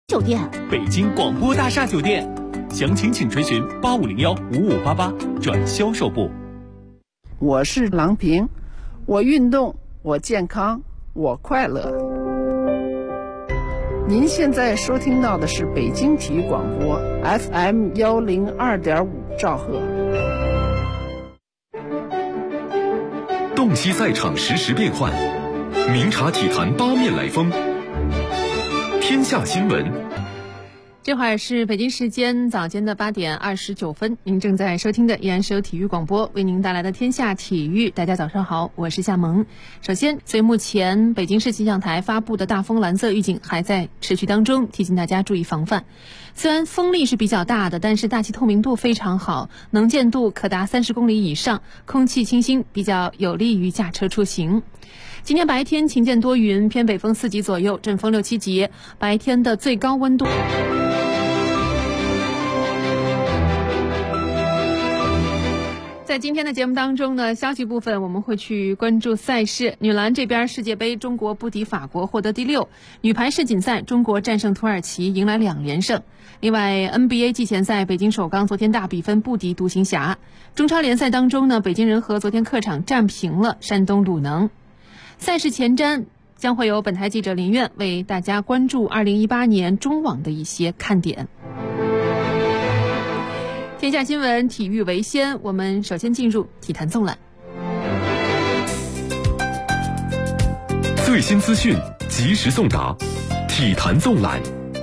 酒店， 北京广播大厦酒店，详情请垂询85015588转销售部。 我是郎平，我运动，我健康，我快乐。您现在收听到的是北京体育广播 FM102.5兆赫。 洞悉赛场实时变幻，明察体坛八面来风。天下新闻， 这会儿是北京时间早间的8点29分，您正在收听的依然是由体育广播为您带来的天下体育。大家早上好，我是夏萌。首先，所以目前北京市气象台发布的大风蓝色预警还在持续当中，提醒大家注意防范。虽然风力是比较大的，但是大气透明度非常好，能见度可达30公里以上，空气清新，比较有利于驾车出行。今天白天晴间多云，偏北风4级左右，阵风6、7级，白天的最高温度。在今天的节目当中呢，消息部分我们会去关注赛事。女篮这边世界杯中国不敌法国，获得第6；女排世锦赛中国战胜土耳其，迎来2连胜。另外 NBA 季前赛北京首钢昨天大比分不敌独行侠。中超联赛当中呢，北京人和昨天客场战平了山东鲁能。赛事前瞻将会由本台记者林苑为大家关注2018年中网的一些看点。天下新闻体育为先，我们首先进入体坛纵览。 最新资讯及时送达，体坛纵览。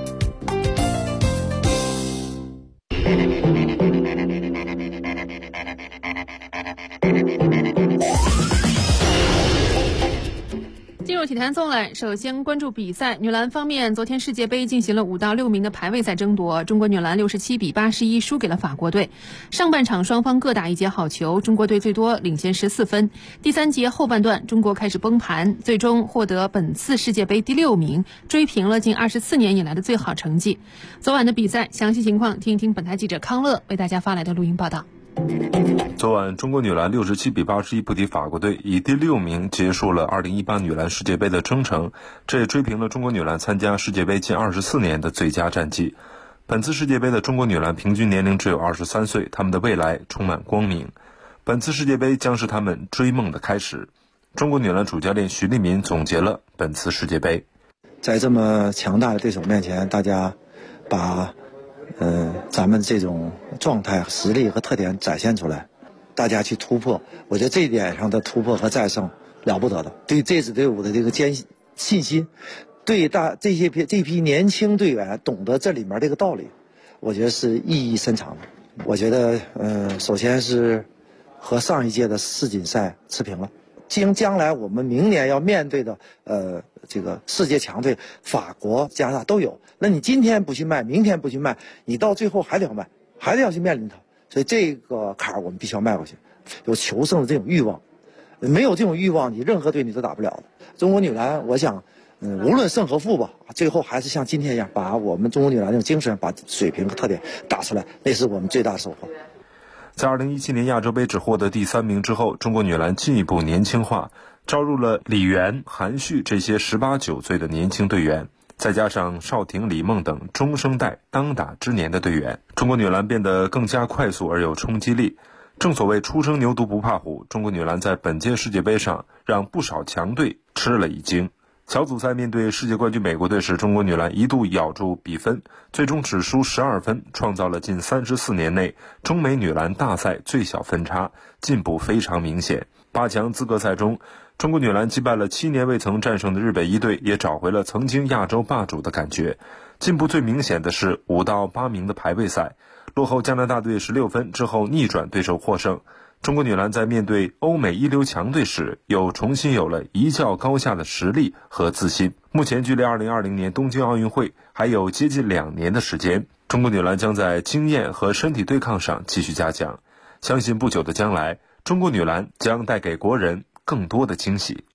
进入体坛纵览，首先关注比赛。女篮方面，昨天世界杯进行了5到6名的排位赛争夺，中国女篮67比81输给了法国队。上半场双方各打一节好球，中国队最多领先14分。第3节后半段，中国开始崩盘，最终获得本次世界杯第6名，追平了近24年以来的最好成绩。昨晚的比赛详细情况，听一听本台记者康乐为大家发来的录音报道。 昨晚，中国女篮67比81不敌法国队，以第6名结束了2018女篮世界杯的征程，这也追平了中国女篮参加世界杯近24年的最佳战绩。本次世界杯的中国女篮平均年龄只有23岁，她们的未来充满光明。本次世界杯将是她们追梦的开始。中国女篮主教练徐立民总结了本次世界杯。 在这么强大的对手面前，大家把咱们这种状态、实力和特点展现出来，大家去突破，我觉得这一点上的突破和再胜了不得的，对这支队伍的这个信心，对这批年轻队员懂得这里面这个道理，我觉得是意义深长的。我觉得首先是和上一届的世锦赛持平了。将来我们明年要面对的这个世界强队法国、加拿大都有，那你今天不去卖，明天不去卖，你到最后还得要卖，还得要去面临它，所以这个坎儿我们必须要迈过去，有求胜的这种欲望，没有这种欲望，你任何队你都打不了的。中国女篮，我想无论胜和负吧，最后还是像今天一样，把我们中国女篮这种精神、把水平和特点打出来，那是我们最大的收获。 在2017年亚洲杯只获得第3名之后，中国女篮进一步年轻化，招入了李媛、韩旭这些18、19岁的年轻队员，再加上邵婷、李梦等中生代当打之年的队员，中国女篮变得更加快速而有冲击力。正所谓初生牛犊不怕虎，中国女篮在本届世界杯上让不少强队吃了一惊。小组赛面对世界冠军美国队时，中国女篮一度咬住比分，最终只输12分，创造了近34年内中美女篮大赛最小分差，进步非常明显。8强资格赛中，中国女篮击败了7年未曾战胜的日本一队，也找回了曾经亚洲霸主的感觉。进步最明显的是5到8名的排位赛，落后加拿大队16分之后逆转对手获胜。中国女篮在面对欧美一流强队时，又重新有了一较高下的实力和自信。目前距离2020年东京奥运会还有接近2年的时间，中国女篮将在经验和身体对抗上继续加强。相信不久的将来，中国女篮将带给国人更多的惊喜。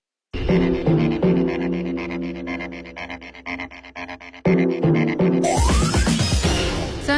虽然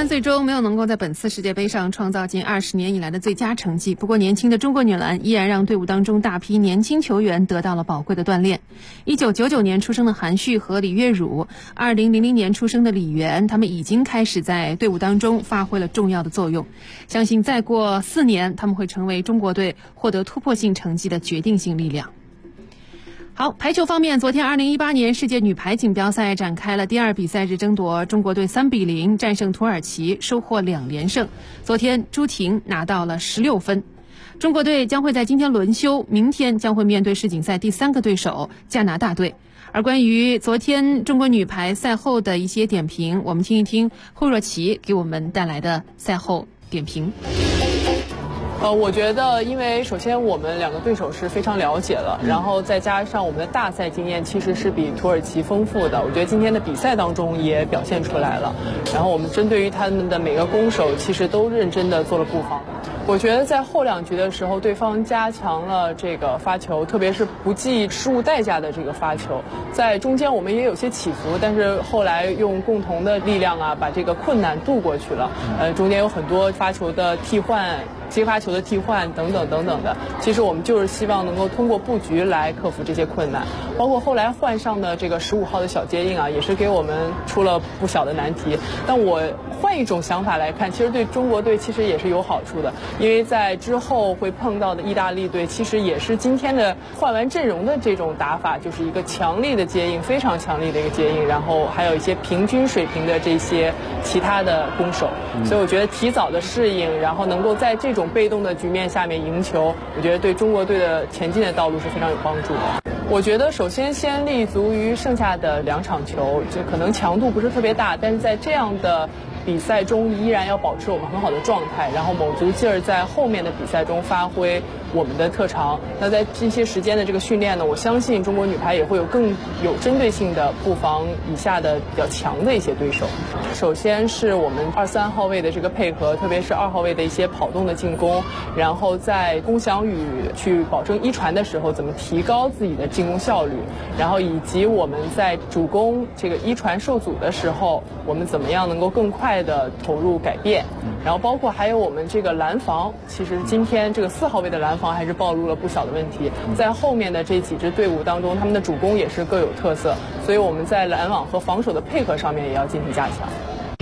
最终没有能够在本次世界杯上创造近20年以来的最佳成绩，不过年轻的中国女篮依然让队伍当中大批年轻球员得到了宝贵的锻炼。1999年出生的韩旭和李月汝，2000年出生的李媛，他们已经开始在队伍当中发挥了重要的作用。相信再过4年，他们会成为中国队获得突破性成绩的决定性力量。好，排球方面，昨天2018年世界女排锦标赛展开了第2比赛日争夺，中国队3比0战胜土耳其，收获2连胜。昨天朱婷拿到了16分。中国队将会在今天轮休，明天将会面对世锦赛第3个对手加拿大队。而关于昨天中国女排赛后的一些点评，我们听一听惠若琪给我们带来的赛后点评。 我觉得，因为首先我们2个对手是非常了解了，然后再加上我们的大赛经验其实是比土耳其丰富的，我觉得今天的比赛当中也表现出来了。然后我们针对于他们的每个攻守，其实都认真的做了布防。我觉得在后2局的时候，对方加强了这个发球，特别是不计失误代价的这个发球。在中间我们也有些起伏，但是后来用共同的力量啊，把这个困难渡过去了。中间有很多发球的替换。接发球的替换等等等等的，其实我们就是希望能够通过布局来克服这些困难，包括后来换上的这个15号的小接应啊，也是给我们出了不小的难题。但我换一种想法来看，其实对中国队其实也是有好处的，因为在之后会碰到的意大利队，其实也是今天的换完阵容的这种打法，就是一个强力的接应，非常强力的一个接应，然后还有一些平均水平的这些其他的攻守，所以我觉得提早的适应，然后能够在这种被动的局面下面赢球，我觉得对中国队的前进的道路是非常有帮助的。我觉得首先先立足于剩下的2场球，这可能强度不是特别大，但是在这样的比赛中依然要保持我们很好的状态，然后卯足劲儿在后面的比赛中发挥我们的特长。那在这些时间的这个训练呢，我相信中国女排也会有更有针对性的布防以下的比较强的一些对手。首先是我们2、3号位的这个配合，特别是2号位的一些跑动的进攻，然后在龚翔宇去保证一传的时候怎么提高自己的进攻效率，然后以及我们在主攻这个一传受阻的时候，我们怎么样能够更快的投入改变，然后包括还有我们这个拦防，其实今天这个4号位的拦防还是暴露了不小的问题，在后面的这几支队伍当中，他们的主攻也是各有特色，所以我们在拦网和防守的配合上面也要进行加强。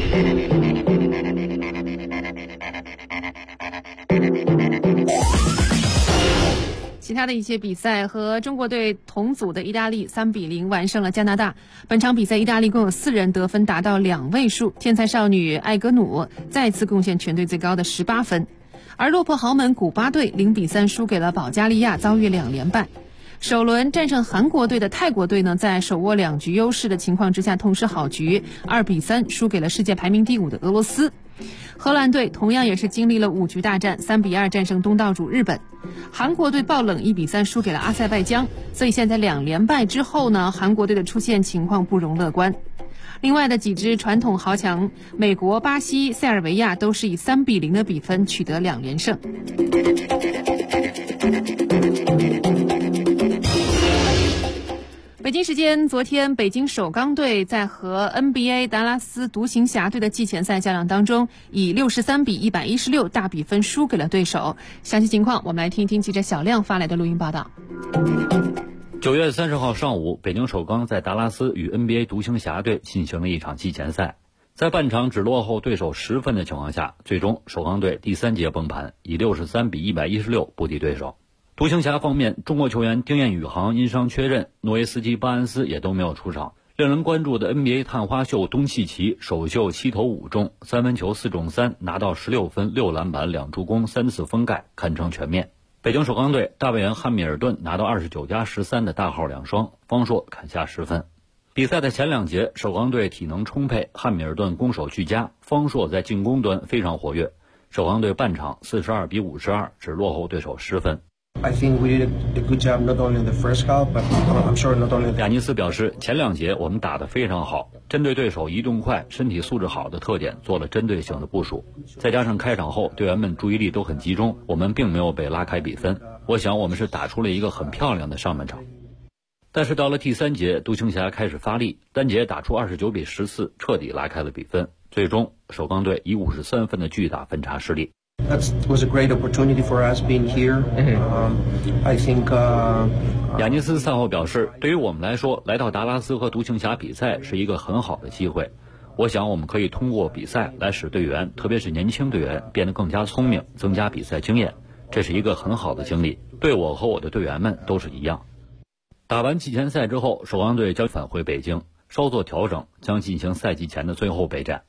其他的一些比赛，和中国队同组的意大利3比0完胜了加拿大。本场比赛意大利共有4人得分达到2位数，天才少女艾格努再次贡献全队最高的18分。而落魄豪门古巴队0比3输给了保加利亚，遭遇2连败。首轮战胜韩国队的泰国队呢，在手握2局优势的情况之下痛失好局，2比3输给了世界排名第5的俄罗斯。荷兰队同样也是经历了5局大战，3比2战胜东道主日本。韩国队爆冷1比3输给了阿塞拜疆，所以现在2连败之后呢，韩国队的出线情况不容乐观。另外的几支传统豪强美国、巴西、塞尔维亚都是以3比0的比分取得2连胜。北京时间昨天，北京首钢队在和 NBA 达拉斯独行侠队的季前赛较量当中，以63比116大比分输给了对手。详细情况我们来听一听记者小亮发来的录音报道。 9月30号上午，北京首钢在达拉斯与 NBA 独行侠队进行了一场季前赛。在半场只落后对手10分的情况下，最终首钢队第3节崩盘，以63比116不敌对手。独行侠方面，中国球员丁彦雨航因伤缺阵，诺维斯基、巴恩斯也都没有出场。令人关注的 NBA 探花秀东契奇首秀7投5中，3分球4中3，拿到16分、6篮板、2助攻、3次封盖，堪称全面。北京首钢队大外援汉密尔顿拿到29+13的大号2双，方硕砍下10分。比赛的前2节，首钢队体能充沛，汉密尔顿攻守俱佳，方硕在进攻端非常活跃。首钢队半场42比52只落后对手10分。 I think we did a good job not only in the first half, but I'm sure not only. 亚尼斯表示，前2节我们打得非常好，针对对手移动快、身体素质好的特点做了针对性的部署，再加上开场后队员们注意力都很集中，我们并没有被拉开比分。我想我们是打出了一个很漂亮的上半场。但是到了第3节，独行侠开始发力，单节打出29比14，彻底拉开了比分。最终首钢队以53分的巨大分差失利。 That was a great opportunity for us being here. I think 雅尼斯赛后表示，对于我们来说，来到达拉斯和独行侠比赛是一个很好的机会。我想我们可以通过比赛来使队员，特别是年轻队员变得更加聪明，增加比赛经验。这是一个很好的经历，对我和我的队员们都是一样。打完季前赛之后，首钢队将返回北京，稍作调整，将进行赛季前的最后备战。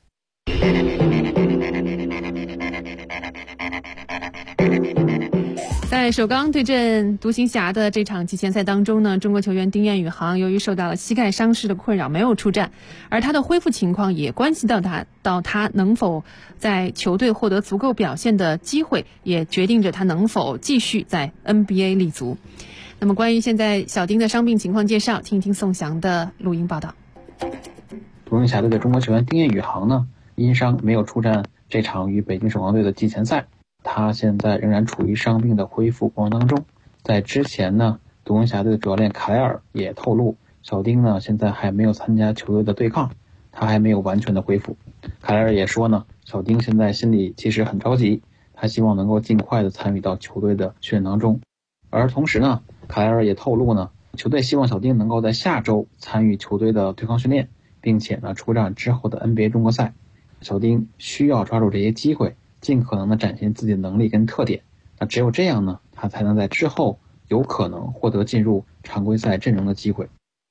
在首钢对阵独行侠的这场季前赛当中呢，中国球员丁彦雨航由于受到了膝盖伤势的困扰，没有出战，而他的恢复情况也关系到他能否在球队获得足够表现的机会，也决定着他能否继续在 NBA 立足。那么关于现在小丁的伤病情况介绍，听一听宋翔的录音报道。 独行侠队的中国球员丁彦雨航呢，因伤没有出战这场与北京首钢队的季前赛，他现在仍然处于伤病的恢复过程当中。在之前呢，独行侠队的主教练凯尔也透露，小丁呢现在还没有参加球队的对抗，他还没有完全的恢复。凯尔也说呢，小丁现在心里其实很着急，他希望能够尽快的参与到球队的训练当中。而同时呢，凯尔也透露呢，球队希望小丁能够在下周参与球队的对抗训练，并且呢出战之后的 NBA 中国赛。小丁需要抓住这些机会，尽可能的展现自己的能力跟特点，那只有这样呢，他才能在之后有可能获得进入常规赛阵容的机会。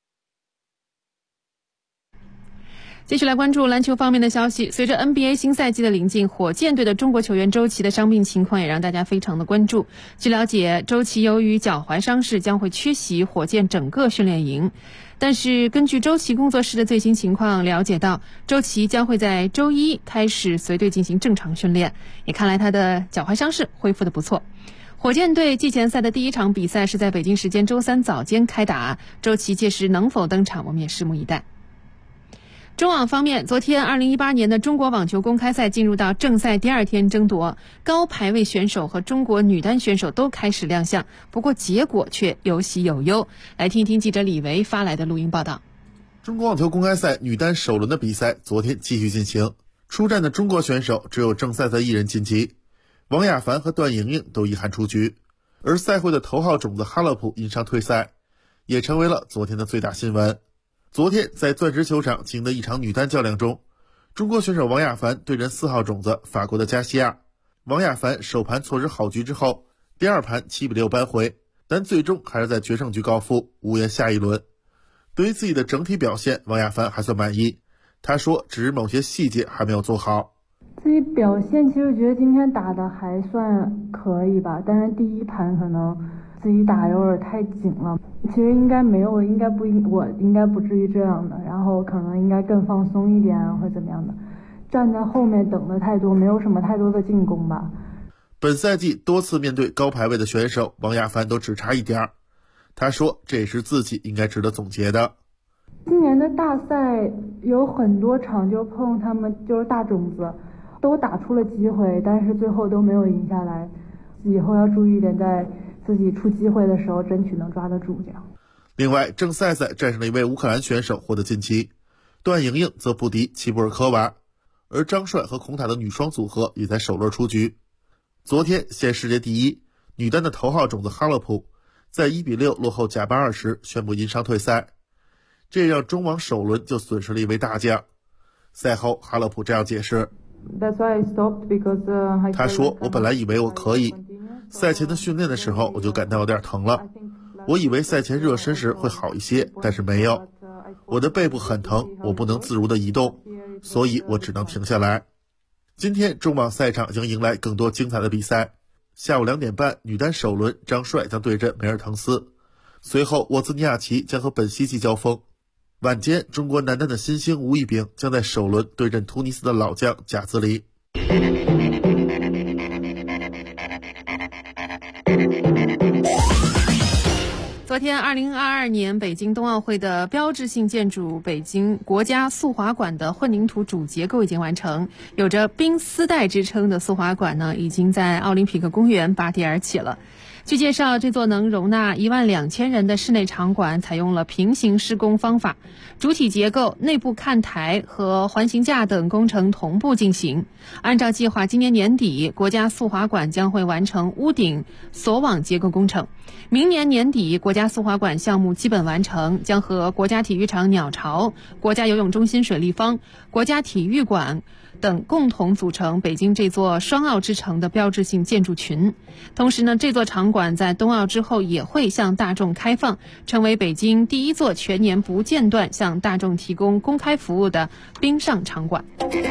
继续来关注篮球方面的消息。随着 NBA 新赛季的临近，火箭队的中国球员周琦的伤病情况也让大家非常的关注。据了解，周琦由于脚踝伤势将会缺席火箭整个训练营。但是根据周琦工作室的最新情况了解到，周琦将会在周一开始随队进行正常训练，也看来他的脚踝伤势恢复得不错。火箭队季前赛的第一场比赛是在北京时间周三早间开打，周琦届时能否登场，我们也拭目以待。中网方面，昨天2018年的中国网球公开赛进入到正赛第二天争夺，高排位选手和中国女单选手都开始亮相，不过结果却有喜有忧。来听一听记者李维发来的录音报道。 中国网球公开赛女单首轮的比赛昨天继续进行，出战的中国选手只有郑赛赛一人晋级，王雅凡和段莹莹都遗憾出局，而赛会的头号种子哈勒普因伤退赛，也成为了昨天的最大新闻。昨天在钻石球场进行的一场女单较量中，中国选手王雅凡对阵4号种子法国的加西亚。王雅凡首盘错失好局之后，第二盘7-6扳回，但最终还是在决胜局告负，无缘下一轮。对于自己的整体表现，王雅凡还算满意，他说只是某些细节还没有做好。 自己表现其实觉得今天打的还算可以吧，但是第一盘可能自己打有点太紧了，其实应该不至于这样的，然后可能应该更放松一点或者怎么样的，站在后面等的太多，没有什么太多的进攻吧。 本赛季多次面对高排位的选手，王雅凡都只差一点，他说这也是自己应该值得总结的。 今年的大赛有很多场就碰他们就是大种子，都打出了机会，但是最后都没有赢下来，以后要注意一点，在自己出机会的时候争取能抓得住这样。 另外，郑赛赛战胜了一位乌克兰选手获得晋级，段莹莹则不敌齐布尔科娃，而张帅和孔塔的女双组合也在首轮出局。昨天现世界第一女单的头号种子哈勒普在1-6落后贾巴尔时宣布因伤退赛，这让中网首轮就损失了一位大将。赛后哈勒普这样解释，他说我本来以为我可以，赛前的训练的时候我就感到有点疼了，我以为赛前热身时会好一些，但是没有，我的背部很疼，我不能自如的移动，所以我只能停下来。今天中网赛场将迎来更多精彩的比赛，下午2点半女单首轮张帅将对阵梅尔滕斯，随后沃兹尼亚奇将和本西奇交锋。晚间中国男单的新星吴亦丙将在首轮对阵突尼斯的老将贾兹里。 昨天2022年北京冬奥会的标志性建筑北京国家速滑馆的混凝土主结构已经完成，有着冰丝带之称的速滑馆呢，已经在奥林匹克公园拔地而起了。 据介绍，这座能容纳12000人的室内场馆采用了平行施工方法，主体结构、内部看台和环形架等工程同步进行。按照计划，今年年底，国家速滑馆将会完成屋顶锁网结构工程。明年年底，国家速滑馆项目基本完成，将和国家体育场鸟巢、国家游泳中心水立方、国家体育馆等共同组成北京这座双奥之城的标志性建筑群。同时呢，这座场馆在冬奥之后也会向大众开放，成为北京第一座全年不间断向大众提供公开服务的冰上场馆。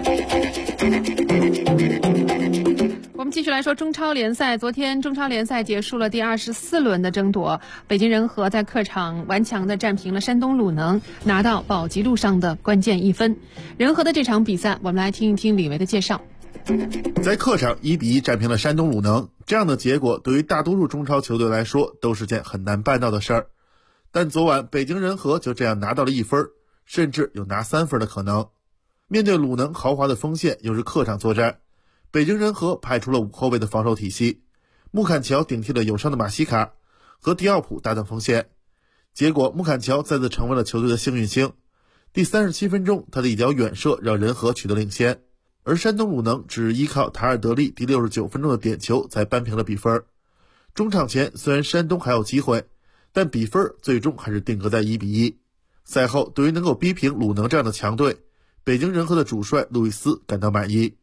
我们继续来说中超联赛，昨天中超联赛结束了第24轮的争夺，北京人和在客场顽强地战平了山东鲁能，拿到保级路上的关键1分。人和的这场比赛，我们来听一听李维的介绍。 在客场1-1战平了山东鲁能，这样的结果对于大多数中超球队来说都是件很难办到的事儿。但昨晚北京人和就这样拿到了1分，甚至有拿3分的可能。面对鲁能豪华的锋线，又是客场作战，北京人和派出了5后卫的防守体系，穆坎乔顶替了有伤的马西卡，和迪奥普搭档锋线。结果穆坎乔再次成为了球队的幸运星，第37分钟他的一脚远射让人和取得领先，而山东鲁能只依靠塔尔德利第69分钟的点球才扳平了比分。中场前虽然山东还有机会，但比分最终还是定格在1-1。赛后，对于能够逼平鲁能这样的强队，北京人和的主帅路易斯感到满意。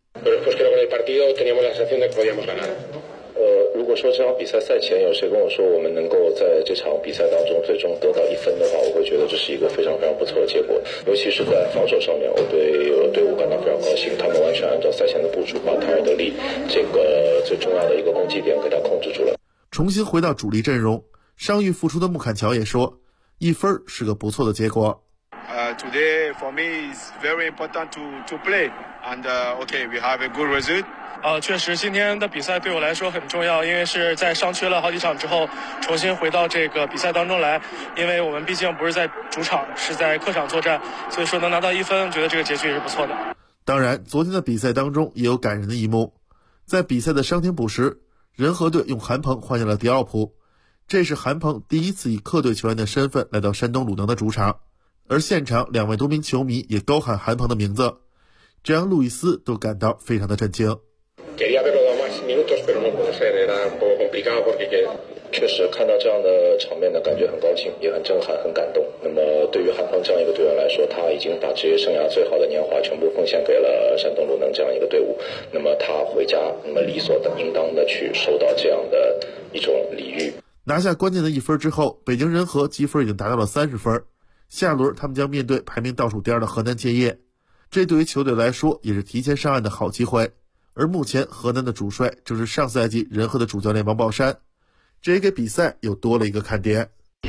如果说这场比赛赛前有谁跟我说我们能够在这场比赛当中最终得到1分的话，我会觉得这是一个非常非常不错的结果。尤其是在防守上面，我对队伍感到非常高兴，他们完全按照赛前的部署，把塔尔德利这个最重要的一个攻击点给他控制住了。 重新回到主力阵容，伤愈复出的穆坎乔也说，1分是个不错的结果。 Today for me is very important to play and okay we have a good result. 确实今天的比赛对我来说很重要，因为是在伤缺了好几场之后重新回到这个比赛当中来，因为我们毕竟不是在主场，是在客场作战，所以说能拿到1分，觉得这个结局也是不错的。 当然昨天的比赛当中也有感人的一幕，在比赛的伤停补时，人和队用韩鹏换下了迪奥普，这是韩鹏第一次以客队球员的身份来到山东鲁能的主场，而现场2位多名球迷也高喊韩鹏的名字，这让路易斯都感到非常的震惊。 确实看到这样的场面的感觉很高兴，也很震撼，很感动。那么对于韩鹏这样一个队员来说，他已经把职业生涯最好的年华全部奉献给了山东鲁能这样一个队伍。那么他回家，那么理所应当的去受到这样的一种礼遇。 拿下关键的1分之后，北京人和积分已经达到了30分，下轮他们将面对排名倒数第2的河南建业，这对于球队来说也是提前上岸的好机会。而目前河南的主帅正是上赛季人和的主教练王宝山，这也给比赛又多了一个看点。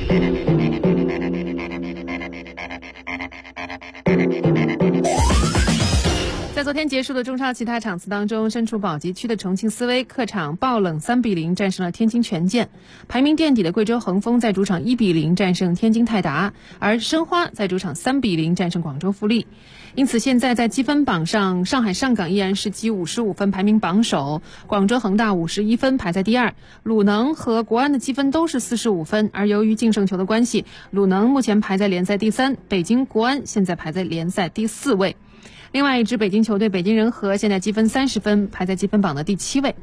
在昨天结束的中超其他场次当中，身处保级区的重庆斯威客场爆冷3-0战胜了天津权健，排名垫底的贵州恒丰在主场1-0战胜天津泰达，而申花在主场3-0战胜广州富力。因此现在在积分榜上，上海上港依然是积55分排名榜首，广州恒大51分排在第2，鲁能和国安的积分都是45分，而由于净胜球的关系，鲁能目前排在联赛第3，北京国安现在排在联赛第4位。另外一支北京球队北京人和现在积分30分，排在积分榜的第7位。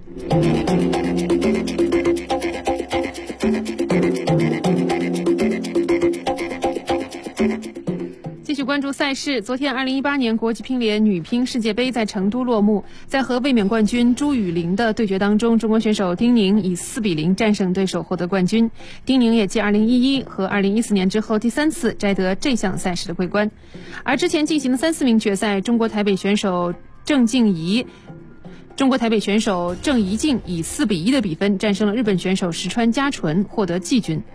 继续关注赛事，昨天2018年国际乒联女乒世界杯在成都落幕，在和卫冕冠军朱雨玲的对决当中，中国选手丁宁以4-0战胜对手获得冠军。丁宁也继2011和2014年之后第3次摘得这项赛事的桂冠。而之前进行的3-4名决赛，中国台北选手郑怡静以4-1的比分战胜了日本选手石川佳纯，获得季军。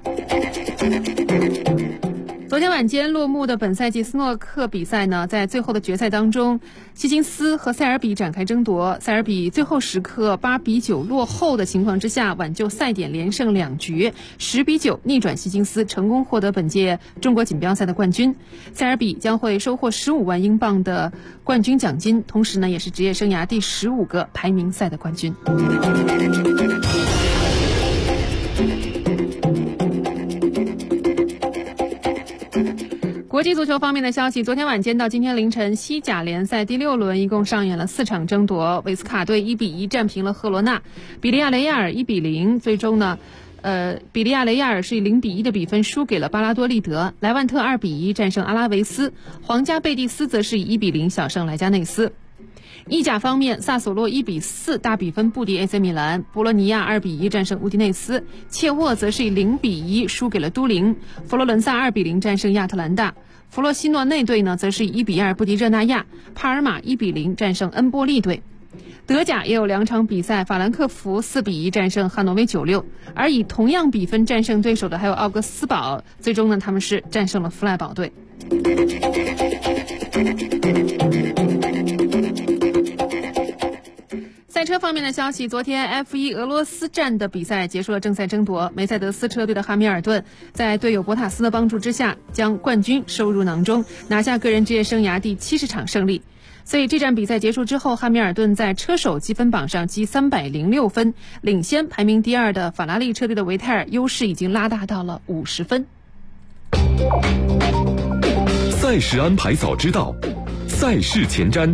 昨天晚间落幕的本赛季斯诺克比赛呢，在最后的决赛当中，希金斯和塞尔比展开争夺，塞尔比最后时刻8-9落后的情况之下，挽救赛点连胜2局，10-9逆转希金斯，成功获得本届中国锦标赛的冠军。塞尔比将会收获15万英镑的冠军奖金，同时呢，也是职业生涯第15个排名赛的冠军。 国际足球方面的消息，昨天晚间到今天凌晨，西甲联赛第6轮一共上演了4场争夺。维斯卡队1-1战平了赫罗纳，比利亚雷亚尔1-0，最终呢，比利亚雷亚尔是以0-1的比分输给了巴拉多利德。莱万特2-1战胜阿拉维斯，皇家贝蒂斯则是以1-0小胜莱加内斯。意甲方面，萨索洛1-4大比分不敌 AC 米兰，博洛尼亚2-1战胜乌迪内斯，切沃则是以0-1输给了都灵，佛罗伦萨2-0战胜亚特兰大，弗洛西诺内队呢则是以1-2不敌热那亚，帕尔马1-0战胜恩波利队。德甲也有2场比赛，法兰克福4-1战胜汉诺威96，而以同样比分战胜对手的还有奥格斯堡，最终呢他们是战胜了弗赖堡队。赛车方面的消息，昨天 F1 俄罗斯站的比赛结束了正赛争夺，梅赛德斯车队的哈密尔顿在队友博塔斯的帮助之下，将冠军收入囊中，拿下个人职业生涯第70场胜利。所以这站比赛结束之后，哈密尔顿在车手积分榜上积306分，领先排名第2的法拉利车队的维泰尔，优势已经拉大到了50分。 赛事安排早知道，赛事前瞻。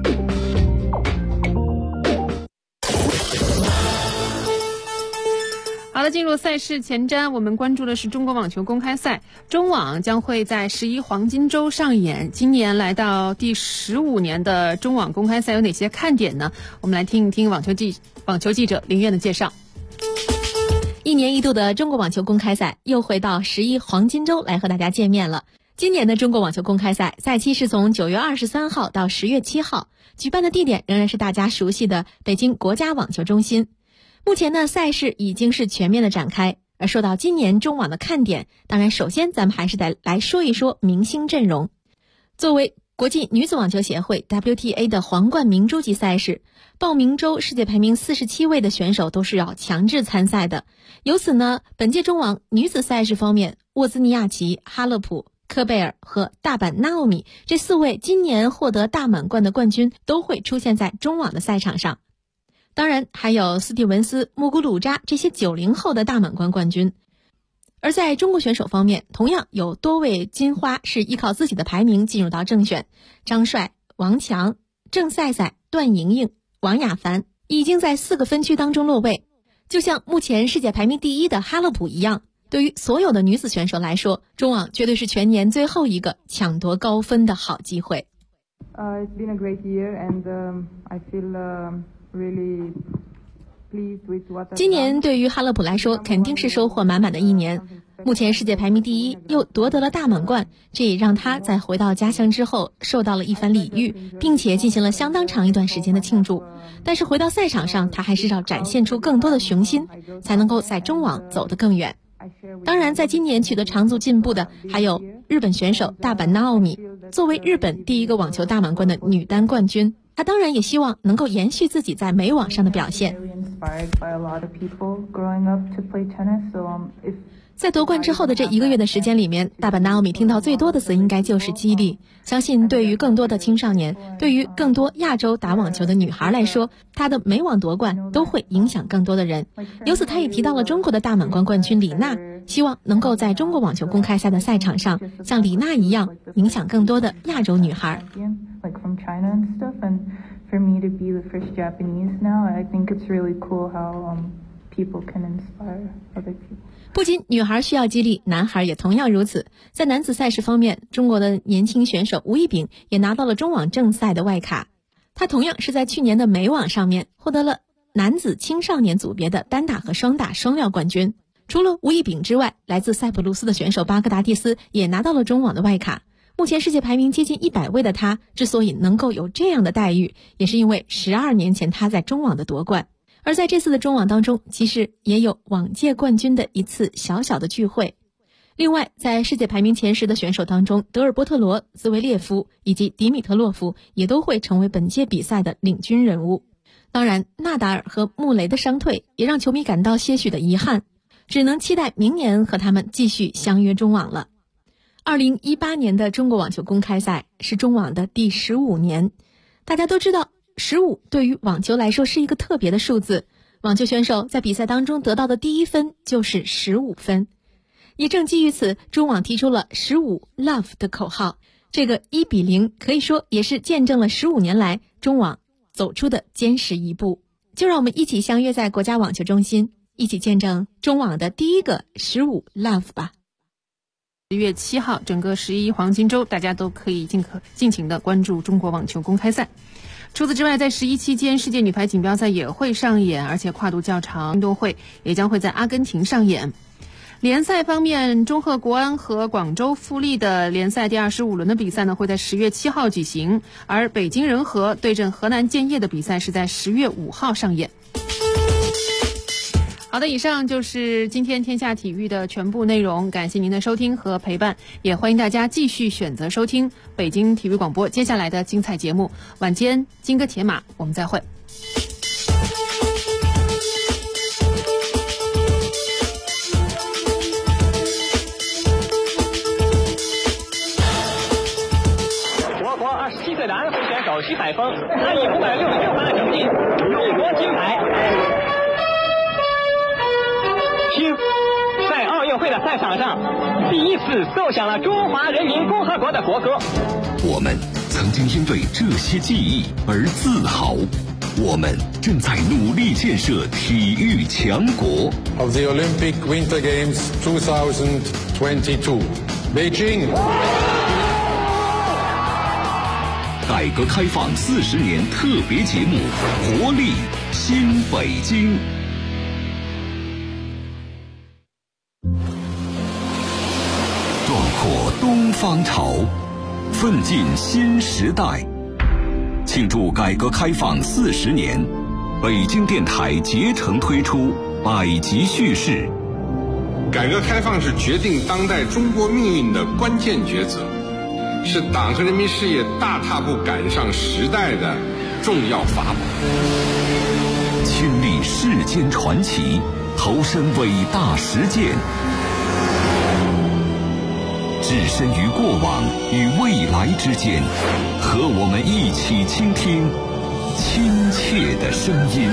好了，进入赛事前瞻，我们关注的是中国网球公开赛。中网将会在11黄金周上演，今年来到第15年的中网公开赛有哪些看点呢？我们来听一听网球记者林苑的介绍。 1年1度的中国网球公开赛又回到11黄金周来和大家见面了。今年的中国网球公开赛赛期是从9月23号到10月7号，举办的地点仍然是大家熟悉的北京国家网球中心。目前呢，赛事已经是全面的展开，而说到今年中网的看点，当然首先咱们还是得来说一说明星阵容。作为国际女子网球协会 WTA 的皇冠明珠级赛事，报名周世界排名47位的选手都是要强制参赛的。由此呢，本届中网女子赛事方面，沃兹尼亚奇、哈勒普、科贝尔和大阪纳奥米这4位今年获得大满贯的冠军都会出现在中网的赛场上。当然还有斯蒂文斯、穆古鲁扎这些90后的大满贯冠军。而在中国选手方面，同样有多位金花是依靠自己的排名进入到正选，张帅、王强、郑赛赛、段莹莹、王雅凡已经在4个分区当中落位。就像目前世界排名第1的哈勒普一样，对于所有的女子选手来说，中网绝对是全年最后一个抢夺高分的好机会。 It's been a great year and I feel really pleased with what I've done. 今年对于哈勒普来说肯定是收获满满的一年，目前世界排名第1，又夺得了大满贯，这也让他在回到家乡之后受到了一番礼遇，并且进行了相当长一段时间的庆祝。但是回到赛场上，他还是要展现出更多的雄心，才能够在中网走得更远。当然在今年取得长足进步的还有日本选手大阪纳奥米，作为日本第1个网球大满贯的女单冠军，她当然也希望能够延续自己在美网上的表现。在夺冠之后的这1个月的时间里面，大阪纳奥米听到最多的词应该就是激励。相信对于更多的青少年，对于更多亚洲打网球的女孩来说，她的美网夺冠都会影响更多的人。由此她也提到了中国的大满贯冠军李娜，希望能够在中国网球公开赛的赛场上像李娜一样影响更多的亚洲女孩。 For me to be the first Japanese now, I think it's really cool how people can inspire other people. 不仅女孩需要激励，男孩也同样如此。在男子赛事方面，中国的年轻选手吴一丙也拿到了中网正赛的外卡。他同样是在去年的美网上面获得了男子青少年组别的单打和双打双料冠军。除了吴一丙之外，来自塞浦路斯的选手巴格达蒂斯也拿到了中网的外卡。目前世界排名接近100位的他，之所以能够有这样的待遇，也是因为12年前他在中网的夺冠。而在这次的中网当中，其实也有往届冠军的一次小小的聚会。另外，在世界排名前10的选手当中，德尔波特罗、兹维列夫以及迪米特洛夫也都会成为本届比赛的领军人物。当然，纳达尔和穆雷的伤退也让球迷感到些许的遗憾，只能期待明年和他们继续相约中网了。2018年的中国网球公开赛是中网的第15年。大家都知道，15对于网球来说是一个特别的数字，网球选手在比赛当中得到的第1分就是15分。 也正基于此，中网提出了15 Love 的口号。这个1-0可以说也是见证了15年来中网走出的坚实一步。就让我们一起相约在国家网球中心，一起见证中网的第一个15 Love 吧。 10月7号，整个11黄金周，大家都可以尽情的关注中国网球公开赛。除此之外，在11期间，世界女排锦标赛也会上演，而且跨度较长，运动会也将会在阿根廷上演。联赛方面，中赫国安和广州富力的联赛第25轮的比赛呢，会在10月7号举行，而北京人和对阵河南建业的比赛是在10月5号上演。好的，以上就是今天天下体育的全部内容，感谢您的收听和陪伴，也欢迎大家继续选择收听北京体育广播接下来的精彩节目。晚间金戈铁马，我们再会。 27岁的安徽选手徐海峰，他以566分的成绩荣获金牌。听，在奥运会的赛场上，第一次奏响了中华人民共和国的国歌。 我们曾经因为这些记忆而自豪，我们正在努力建设体育强国。 Of the Olympic Winter Games 2022, Beijing。 改革开放40年特别节目，活力新北京。壮阔东方潮，奋进新时代。庆祝改革开放40年，北京电台竭诚推出百集叙事。 改革开放是决定当代中国命运的关键抉择，是党和人民事业大踏步赶上时代的重要法宝。 亲历世间传奇，投身伟大实践，置身于过往与未来之间，和我们一起倾听亲切的声音。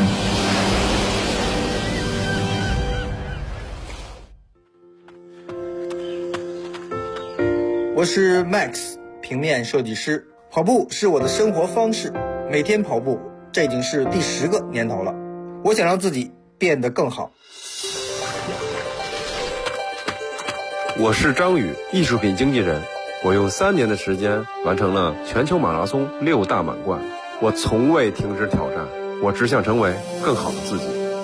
我是 Max， 平面设计师。跑步是我的生活方式，每天跑步，这已经是第10个年头了。我想让自己变得更好。 我是张宇，艺术品经纪人。我用3年的时间完成了全球马拉松6大满贯。我从未停止挑战，我只想成为更好的自己。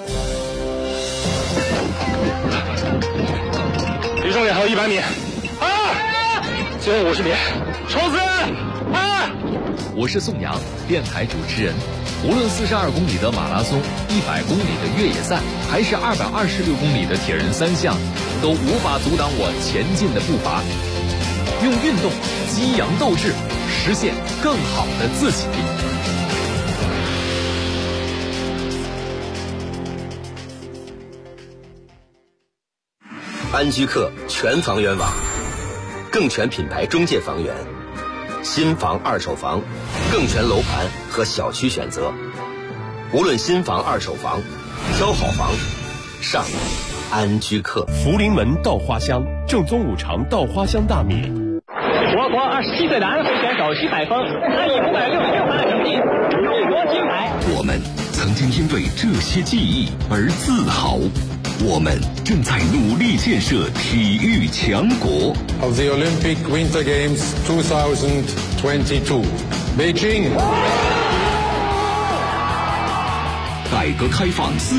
离终点还有100米。最后50米，冲刺！ 我是宋阳，电台主持人。无论42公里的马拉松、100公里的越野赛，还是226公里的铁人3项，都无法阻挡我前进的步伐。用运动激扬斗志，实现更好的自己。 安居客全房源网，更全品牌中介房源，新房、二手房，更全楼盘和小区选择。无论新房、二手房，挑好房，上安居客。 福临门稻花香，正宗五常稻花香大米。 我国27岁的安徽选手徐海峰，他以566分的成绩荣获金牌。 我们曾经因为这些记忆而自豪，我们正在努力建设体育强国。 Of the Olympic Winter Games 2022, Beijing。 改革开放